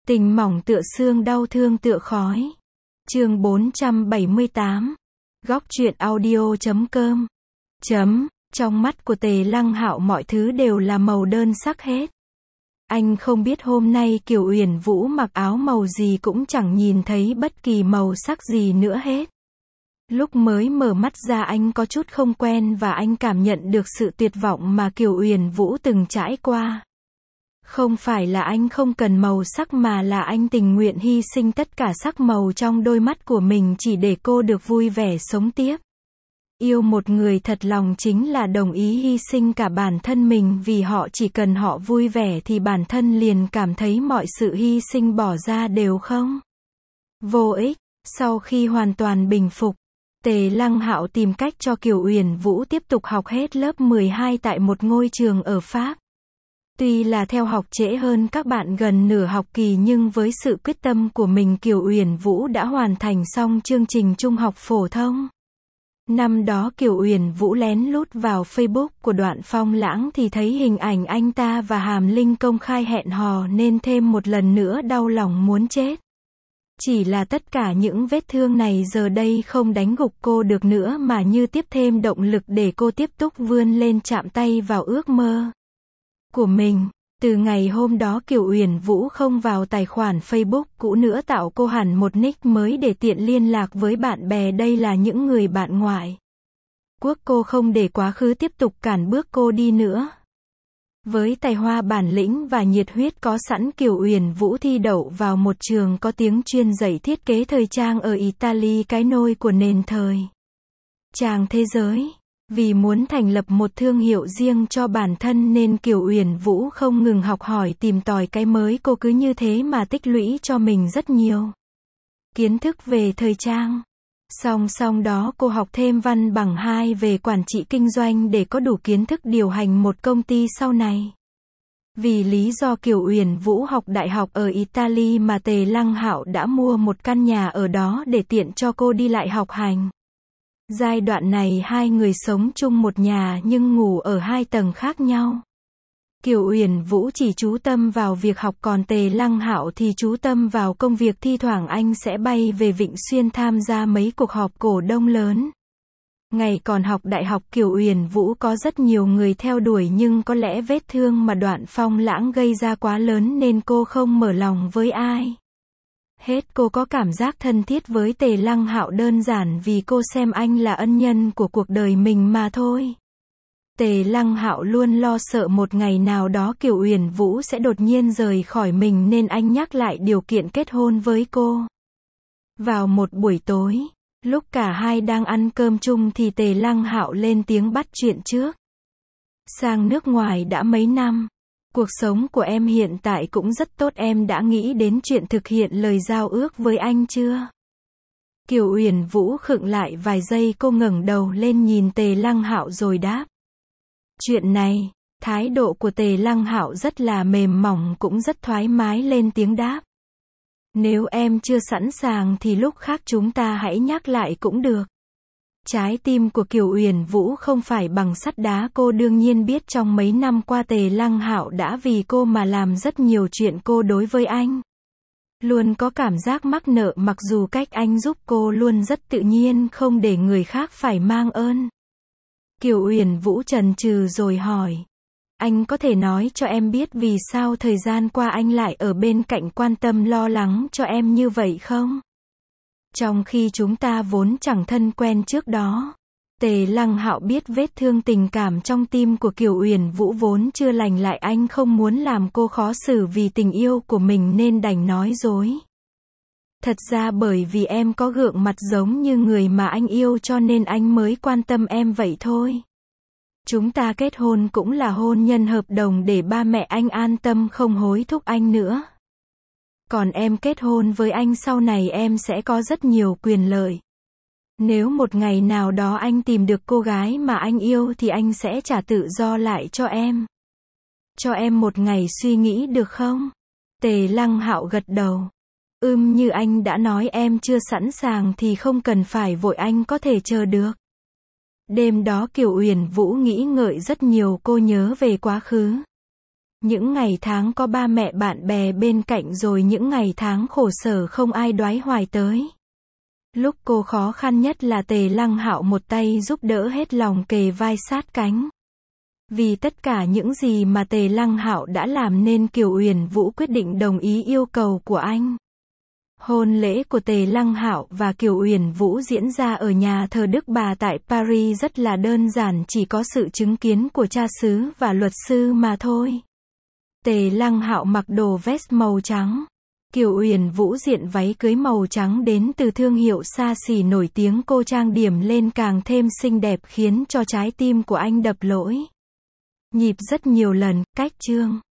Tình mỏng tựa xương, đau thương tựa khói. Chương 478. Góc truyện audio.com. Trong mắt của Tề Lăng Hạo mọi thứ đều là màu đơn sắc hết. Anh không biết hôm nay Kiều Uyển Vũ mặc áo màu gì, cũng chẳng nhìn thấy bất kỳ màu sắc gì nữa hết. Lúc mới mở mắt ra anh có chút không quen và anh cảm nhận được sự tuyệt vọng mà Kiều Uyển Vũ từng trải qua. Không phải là anh không cần màu sắc mà là anh tình nguyện hy sinh tất cả sắc màu trong đôi mắt của mình chỉ để cô được vui vẻ sống tiếp. Yêu một người thật lòng chính là đồng ý hy sinh cả bản thân mình vì họ, chỉ cần họ vui vẻ thì bản thân liền cảm thấy mọi sự hy sinh bỏ ra đều không vô ích. Sau khi hoàn toàn bình phục, Tề Lăng Hạo tìm cách cho Kiều Uyển Vũ tiếp tục học hết lớp 12 tại một ngôi trường ở Pháp. Tuy là theo học trễ hơn các bạn gần nửa học kỳ, nhưng với sự quyết tâm của mình, Kiều Uyển Vũ đã hoàn thành xong chương trình trung học phổ thông. Năm đó Kiều Uyển Vũ lén lút vào Facebook của Đoạn Phong Lãng thì thấy hình ảnh anh ta và Hàm Linh công khai hẹn hò nên thêm một lần nữa đau lòng muốn chết. Chỉ là tất cả những vết thương này giờ đây không đánh gục cô được nữa mà như tiếp thêm động lực để cô tiếp tục vươn lên, chạm tay vào ước mơ của mình. Từ ngày hôm đó Kiều Uyển Vũ không vào tài khoản Facebook cũ nữa, tạo cô hẳn một nick mới để tiện liên lạc với bạn bè, đây là những người bạn ngoại quốc. Cô không để quá khứ tiếp tục cản bước cô đi nữa. Với tài hoa, bản lĩnh và nhiệt huyết có sẵn, Kiều Uyển Vũ thi đậu vào một trường có tiếng chuyên dạy thiết kế thời trang ở Italy, cái nôi của nền thời trang thế giới. Vì muốn thành lập một thương hiệu riêng cho bản thân nên Kiều Uyển Vũ không ngừng học hỏi tìm tòi cái mới, cô cứ như thế mà tích lũy cho mình rất nhiều kiến thức về thời trang. Song song đó cô học thêm văn bằng 2 về quản trị kinh doanh để có đủ kiến thức điều hành một công ty sau này. Vì lý do Kiều Uyển Vũ học đại học ở Italy mà Tề Lăng Hạo đã mua một căn nhà ở đó để tiện cho cô đi lại học hành. Giai đoạn này hai người sống chung một nhà nhưng ngủ ở hai tầng khác nhau. Kiều Uyển Vũ chỉ chú tâm vào việc học, còn Tề Lăng Hạo thì chú tâm vào công việc. Thi thoảng anh sẽ bay về Vịnh Xuyên tham gia mấy cuộc họp cổ đông lớn. Ngày còn học đại học, Kiều Uyển Vũ có rất nhiều người theo đuổi, nhưng có lẽ vết thương mà Đoạn Phong Lãng gây ra quá lớn nên cô không mở lòng với ai hết. Cô có cảm giác thân thiết với Tề Lăng Hạo đơn giản vì cô xem anh là ân nhân của cuộc đời mình mà thôi. Tề Lăng Hạo luôn lo sợ một ngày nào đó Kiều Uyển Vũ sẽ đột nhiên rời khỏi mình nên anh nhắc lại điều kiện kết hôn với cô. Vào một buổi tối, lúc cả hai đang ăn cơm chung thì Tề Lăng Hạo lên tiếng bắt chuyện trước. Sang nước ngoài đã mấy năm, cuộc sống của em hiện tại cũng rất tốt, em đã nghĩ đến chuyện thực hiện lời giao ước với anh chưa? Kiều Uyển Vũ khựng lại vài giây, cô ngẩng đầu lên nhìn Tề Lăng Hạo rồi đáp. Chuyện này, thái độ của Tề Lăng Hạo rất là mềm mỏng, cũng rất thoải mái lên tiếng đáp. Nếu em chưa sẵn sàng thì lúc khác chúng ta hãy nhắc lại cũng được. Trái tim của Kiều Uyển Vũ không phải bằng sắt đá, cô đương nhiên biết trong mấy năm qua Tề Lăng Hạo đã vì cô mà làm rất nhiều chuyện. Cô đối với anh luôn có cảm giác mắc nợ, mặc dù cách anh giúp cô luôn rất tự nhiên, không để người khác phải mang ơn. Kiều Uyển Vũ chần chừ rồi hỏi. Anh có thể nói cho em biết vì sao thời gian qua anh lại ở bên cạnh quan tâm lo lắng cho em như vậy không? Trong khi chúng ta vốn chẳng thân quen trước đó. Tề Lăng Hạo biết vết thương tình cảm trong tim của Kiều Uyển Vũ vốn chưa lành lại, anh không muốn làm cô khó xử vì tình yêu của mình nên đành nói dối. Thật ra bởi vì em có gượng mặt giống như người mà anh yêu cho nên anh mới quan tâm em vậy thôi. Chúng ta kết hôn cũng là hôn nhân hợp đồng để ba mẹ anh an tâm không hối thúc anh nữa. Còn em kết hôn với anh sau này em sẽ có rất nhiều quyền lợi. Nếu một ngày nào đó anh tìm được cô gái mà anh yêu thì anh sẽ trả tự do lại cho em. Cho em một ngày suy nghĩ được không? Tề Lăng Hạo gật đầu. Như anh đã nói, em chưa sẵn sàng thì không cần phải vội, anh có thể chờ được. Đêm đó Kiều Uyển Vũ nghĩ ngợi rất nhiều, cô nhớ về quá khứ. Những ngày tháng có ba mẹ bạn bè bên cạnh, rồi những ngày tháng khổ sở không ai đoái hoài tới. Lúc cô khó khăn nhất là Tề Lăng Hạo một tay giúp đỡ, hết lòng kề vai sát cánh. Vì tất cả những gì mà Tề Lăng Hạo đã làm nên Kiều Uyển Vũ quyết định đồng ý yêu cầu của anh. Hôn lễ của Tề Lăng Hạo và Kiều Uyển Vũ diễn ra ở nhà thờ Đức Bà tại Paris, rất là đơn giản, chỉ có sự chứng kiến của cha xứ và luật sư mà thôi. Tề Lăng Hạo mặc đồ vest màu trắng. Kiều Uyển Vũ diện váy cưới màu trắng đến từ thương hiệu xa xỉ nổi tiếng, cô trang điểm lên càng thêm xinh đẹp khiến cho trái tim của anh đập lỗi nhịp rất nhiều lần. Cách chương